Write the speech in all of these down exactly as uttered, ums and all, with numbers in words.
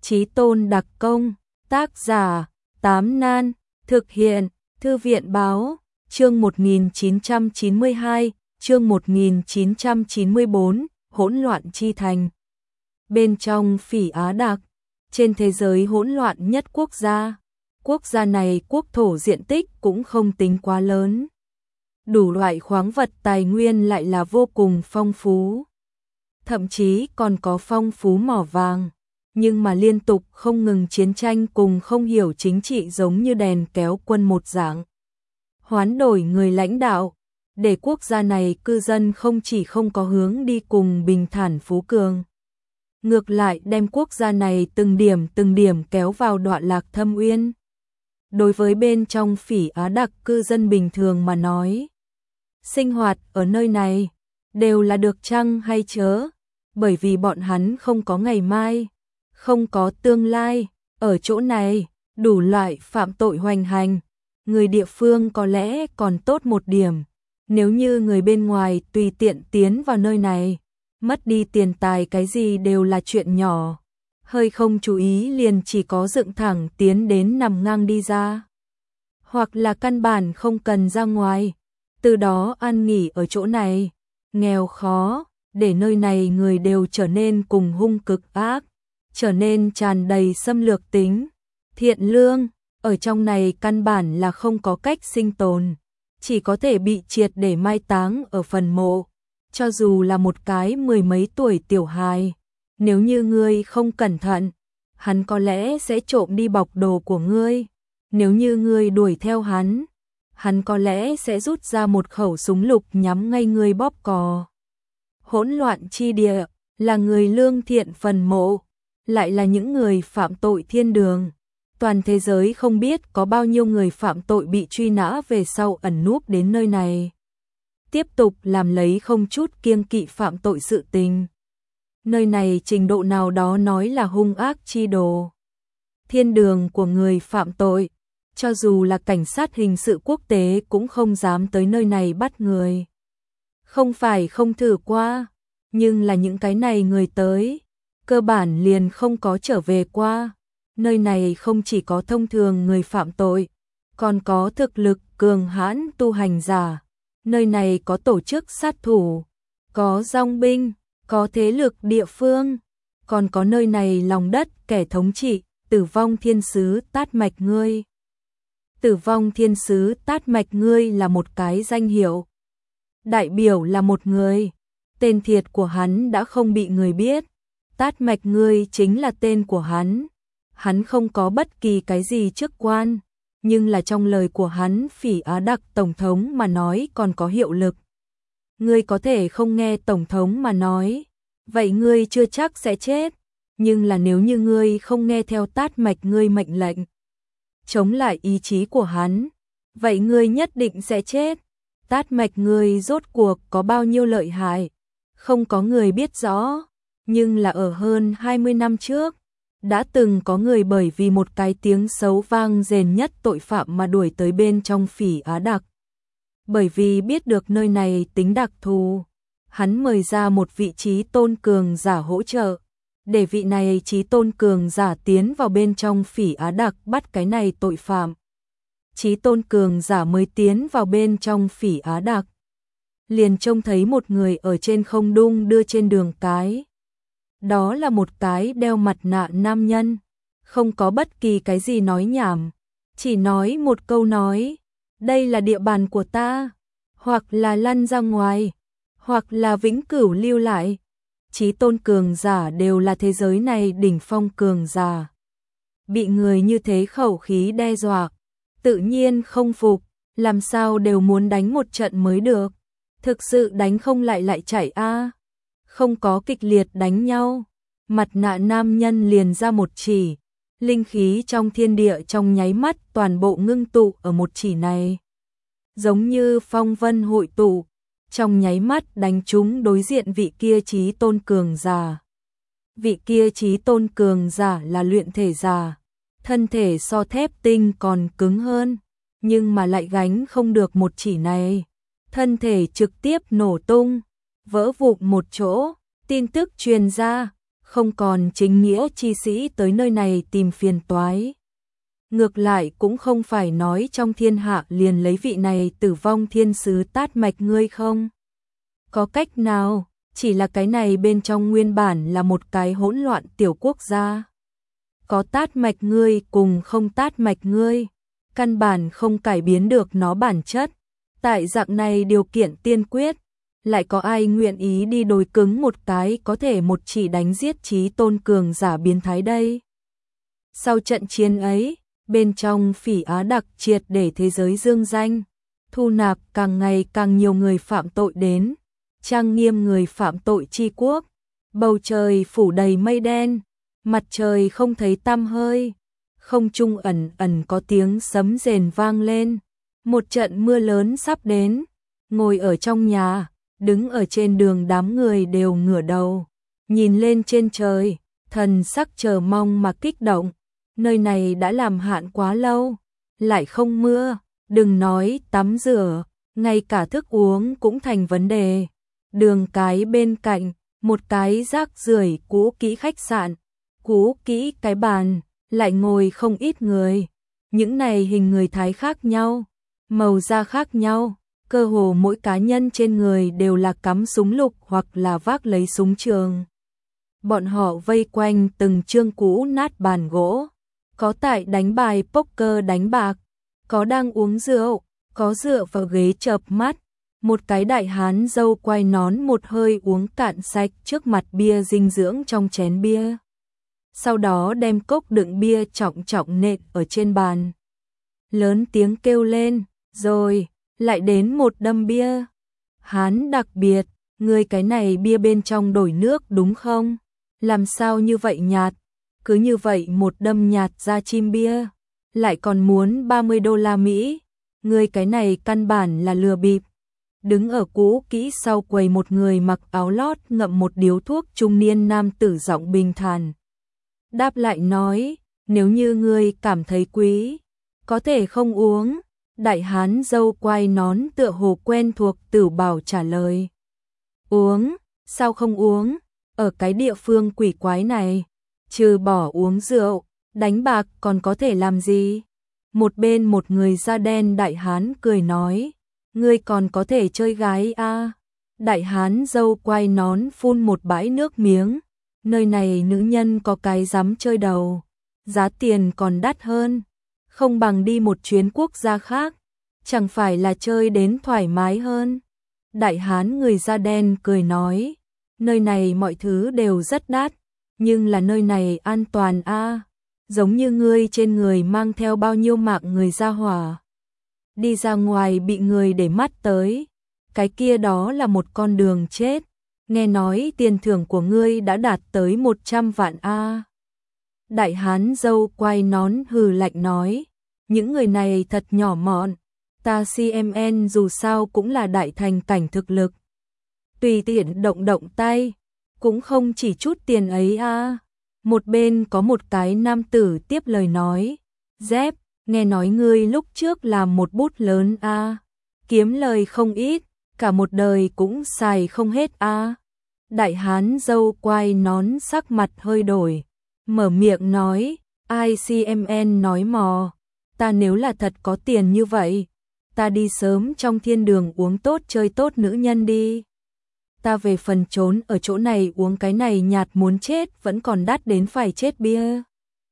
Chí Tôn đặc công, tác giả, Tám Nan, thực hiện, Thư viện báo, chương một nghìn chín trăm chín mươi hai, chương một nghìn chín trăm chín mươi bốn, hỗn loạn chi thành. Bên trong Phỉ Á Đạc, trên thế giới hỗn loạn nhất quốc gia, quốc gia này quốc thổ diện tích cũng không tính quá lớn. Đủ loại khoáng vật tài nguyên lại là vô cùng phong phú. Thậm chí còn có phong phú mỏ vàng, nhưng mà liên tục không ngừng chiến tranh cùng không hiểu chính trị giống như đèn kéo quân một dạng. Hoán đổi người lãnh đạo, để quốc gia này cư dân không chỉ không có hướng đi cùng bình thản phú cường. Ngược lại đem quốc gia này từng điểm từng điểm kéo vào đoạn lạc thâm uyên. Đối với bên trong Phỉ Á Đạc cư dân bình thường mà nói, sinh hoạt ở nơi này đều là được chăng hay chớ, bởi vì bọn hắn không có ngày mai, không có tương lai, ở chỗ này đủ loại phạm tội hoành hành, người địa phương có lẽ còn tốt một điểm, nếu như người bên ngoài tùy tiện tiến vào nơi này, mất đi tiền tài cái gì đều là chuyện nhỏ, hơi không chú ý liền chỉ có dựng thẳng tiến đến nằm ngang đi ra, hoặc là căn bản không cần ra ngoài, từ đó ăn nghỉ ở chỗ này, nghèo khó, để nơi này người đều trở nên cùng hung cực ác, trở nên tràn đầy xâm lược tính, thiện lương, ở trong này căn bản là không có cách sinh tồn, chỉ có thể bị triệt để mai táng ở phần mộ, cho dù là một cái mười mấy tuổi tiểu hài, nếu như ngươi không cẩn thận, hắn có lẽ sẽ trộm đi bọc đồ của ngươi, nếu như ngươi đuổi theo hắn, hắn có lẽ sẽ rút ra một khẩu súng lục nhắm ngay ngươi bóp cò. Hỗn loạn chi địa, là người lương thiện phần mộ, lại là những người phạm tội thiên đường. Toàn thế giới không biết có bao nhiêu người phạm tội bị truy nã về sau ẩn núp đến nơi này. Tiếp tục làm lấy không chút kiêng kỵ phạm tội sự tình. Nơi này trình độ nào đó nói là hung ác chi đồ. Thiên đường của người phạm tội, cho dù là cảnh sát hình sự quốc tế cũng không dám tới nơi này bắt người. Không phải không thử qua, nhưng là những cái này người tới, cơ bản liền không có trở về qua. Nơi này không chỉ có thông thường người phạm tội, còn có thực lực cường hãn tu hành giả. Nơi này có tổ chức sát thủ, có dòng binh, có thế lực địa phương, còn có nơi này lòng đất kẻ thống trị, Tử Vong Thiên Sứ Tát Mạch Ngươi. Tử Vong Thiên Sứ Tát Mạch Ngươi là một cái danh hiệu, đại biểu là một người, tên thiệt của hắn đã không bị người biết, Tát Mạch Ngươi chính là tên của hắn. Hắn không có bất kỳ cái gì chức quan, nhưng là trong lời của hắn Phỉ Á Đạc Tổng thống mà nói còn có hiệu lực. Ngươi có thể không nghe Tổng thống mà nói, vậy ngươi chưa chắc sẽ chết, nhưng là nếu như ngươi không nghe theo Tát Mạch Ngươi mệnh lệnh, chống lại ý chí của hắn, vậy ngươi nhất định sẽ chết. Tát Mạch Ngươi rốt cuộc có bao nhiêu lợi hại, không có người biết rõ, nhưng là ở hơn hai mươi năm trước, đã từng có người bởi vì một cái tiếng xấu vang dền nhất tội phạm mà đuổi tới bên trong Phỉ Á Đạc. Bởi vì biết được nơi này tính đặc thù, hắn mời ra một vị trí tôn cường giả hỗ trợ, để vị này trí tôn cường giả tiến vào bên trong Phỉ Á Đạc bắt cái này tội phạm. Trí tôn cường giả mới tiến vào bên trong Phỉ Á Đạc, liền trông thấy một người ở trên không đung đưa trên đường cái. Đó là một cái đeo mặt nạ nam nhân, không có bất kỳ cái gì nói nhảm, chỉ nói một câu nói, đây là địa bàn của ta, hoặc là lăn ra ngoài, hoặc là vĩnh cửu lưu lại. Chí tôn cường giả đều là thế giới này đỉnh phong cường giả. Bị người như thế khẩu khí đe dọa, tự nhiên không phục, làm sao đều muốn đánh một trận mới được. Thực sự đánh không lại lại chạy a. Không có kịch liệt đánh nhau, mặt nạ nam nhân liền ra một chỉ, linh khí trong thiên địa trong nháy mắt toàn bộ ngưng tụ ở một chỉ này. Giống như phong vân hội tụ, trong nháy mắt đánh trúng đối diện vị kia chí tôn cường giả. Vị kia chí tôn cường giả là luyện thể giả, thân thể so thép tinh còn cứng hơn, nhưng mà lại gánh không được một chỉ này. Thân thể trực tiếp nổ tung, vỡ vụn một chỗ, tin tức truyền ra, không còn chính nghĩa chi sĩ tới nơi này tìm phiền toái. Ngược lại cũng không phải nói trong thiên hạ liền lấy vị này tử vong thiên sứ tát mạch ngươi không. Có cách nào, chỉ là cái này bên trong nguyên bản là một cái hỗn loạn tiểu quốc gia. Có tát mạch ngươi cùng không tát mạch ngươi, căn bản không cải biến được nó bản chất. Tại dạng này điều kiện tiên quyết, lại có ai nguyện ý đi đối cứng một cái có thể một chỉ đánh giết chí tôn cường giả biến thái đây. Sau trận chiến ấy, bên trong Phỉ Á Đặc triệt để thế giới dương danh, thu nạp càng ngày càng nhiều người phạm tội đến, trang nghiêm người phạm tội chi quốc, bầu trời phủ đầy mây đen, mặt trời không thấy tăm hơi, không trung ẩn ẩn có tiếng sấm rền vang lên, một trận mưa lớn sắp đến, ngồi ở trong nhà, đứng ở trên đường đám người đều ngửa đầu, nhìn lên trên trời, thần sắc chờ mong mà kích động, nơi này đã làm hạn quá lâu, lại không mưa, đừng nói tắm rửa, ngay cả thức uống cũng thành vấn đề. Đường cái bên cạnh, một cái rác rưởi cũ kỹ khách sạn, cũ kỹ cái bàn, lại ngồi không ít người. Những này hình người thái khác nhau, màu da khác nhau, cơ hồ mỗi cá nhân trên người đều là cắm súng lục hoặc là vác lấy súng trường. Bọn họ vây quanh từng chương cũ nát bàn gỗ, có tại đánh bài poker đánh bạc, có đang uống rượu, có dựa vào ghế chợp mắt. Một cái đại hán râu quai nón một hơi uống cạn sạch trước mặt bia dinh dưỡng trong chén bia. Sau đó đem cốc đựng bia trọng trọng nện ở trên bàn. Lớn tiếng kêu lên, rồi, lại đến một đâm bia. Hán đặc biệt, ngươi cái này bia bên trong đổi nước đúng không? Làm sao như vậy nhạt? Cứ như vậy một đâm nhạt ra chim bia, lại còn muốn ba mươi đô la Mỹ. Ngươi cái này căn bản là lừa bịp. Đứng ở cũ kỹ sau quầy một người mặc áo lót ngậm một điếu thuốc trung niên nam tử giọng bình thản. Đáp lại nói, nếu như ngươi cảm thấy quý, có thể không uống. Đại hán râu quai nón tựa hồ quen thuộc Tử Bảo trả lời. Uống, sao không uống? Ở cái địa phương quỷ quái này, trừ bỏ uống rượu, đánh bạc còn có thể làm gì? Một bên một người da đen đại hán cười nói, ngươi còn có thể chơi gái a? À? Đại hán râu quai nón phun một bãi nước miếng, nơi này nữ nhân có cái dám chơi đầu, giá tiền còn đắt hơn, không bằng đi một chuyến quốc gia khác, chẳng phải là chơi đến thoải mái hơn. Đại hán người da đen cười nói, nơi này mọi thứ đều rất đắt, nhưng là nơi này an toàn a, à? Giống như ngươi trên người mang theo bao nhiêu mạng người ra hỏa. Đi ra ngoài bị người để mắt tới, cái kia đó là một con đường chết, nghe nói tiền thưởng của ngươi đã đạt tới một trăm vạn a. À. Đại hán râu quai nón hừ lạnh nói, những người này thật nhỏ mọn, ta xê em en dù sao cũng là đại thành cảnh thực lực. Tùy tiện động động tay, cũng không chỉ chút tiền ấy a. À. Một bên có một cái nam tử tiếp lời nói, dép, nghe nói ngươi lúc trước làm một bút lớn a, à. Kiếm lời không ít, cả một đời cũng xài không hết a. À. Đại hán râu quai nón sắc mặt hơi đổi, mở miệng nói, i xê em en nói mò, ta nếu là thật có tiền như vậy, ta đi sớm trong thiên đường uống tốt chơi tốt nữ nhân đi. Ta về phần trốn ở chỗ này uống cái này nhạt muốn chết vẫn còn đắt đến phải chết bia.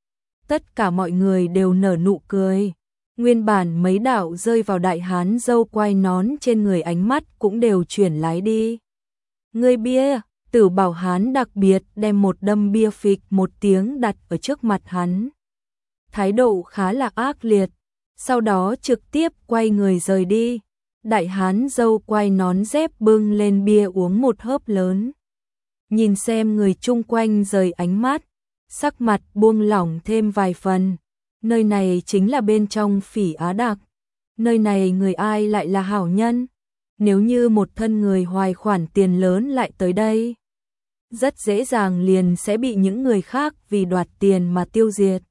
Tất cả mọi người đều nở nụ cười. Nguyên bản mấy đạo rơi vào đại hán râu quai nón trên người ánh mắt cũng đều chuyển lái đi. Người bia, Tử Bảo hán đặc biệt đem một đâm bia phịch một tiếng đặt ở trước mặt hắn. Thái độ khá là ác liệt, sau đó trực tiếp quay người rời đi. Đại hán râu quai nón dép bưng lên bia uống một hớp lớn. Nhìn xem người chung quanh rời ánh mắt, sắc mặt buông lỏng thêm vài phần. Nơi này chính là bên trong Phỉ Á Đặc. Nơi này người ai lại là hảo nhân? Nếu như một thân người hoài khoản tiền lớn lại tới đây, rất dễ dàng liền sẽ bị những người khác vì đoạt tiền mà tiêu diệt.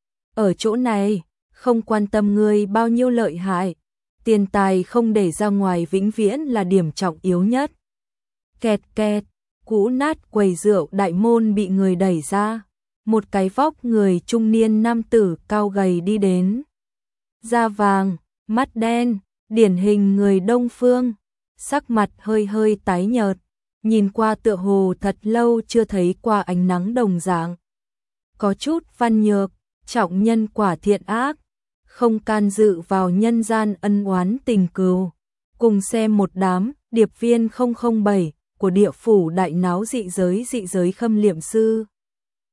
Ở chỗ này, không quan tâm ngươi bao nhiêu lợi hại, tiền tài không để ra ngoài vĩnh viễn là điểm trọng yếu nhất. Kẹt kẹt, cũ nát quầy rượu đại môn bị người đẩy ra. Một cái vóc người trung niên nam tử cao gầy đi đến. Da vàng, mắt đen, điển hình người Đông phương, sắc mặt hơi hơi tái nhợt, nhìn qua tựa hồ thật lâu chưa thấy qua ánh nắng đồng dạng. Có chút văn nhược, trọng nhân quả thiện ác, không can dự vào nhân gian ân oán tình cừu. Cùng xem một đám điệp viên không không bảy của địa phủ đại náo dị giới dị giới khâm liệm sư.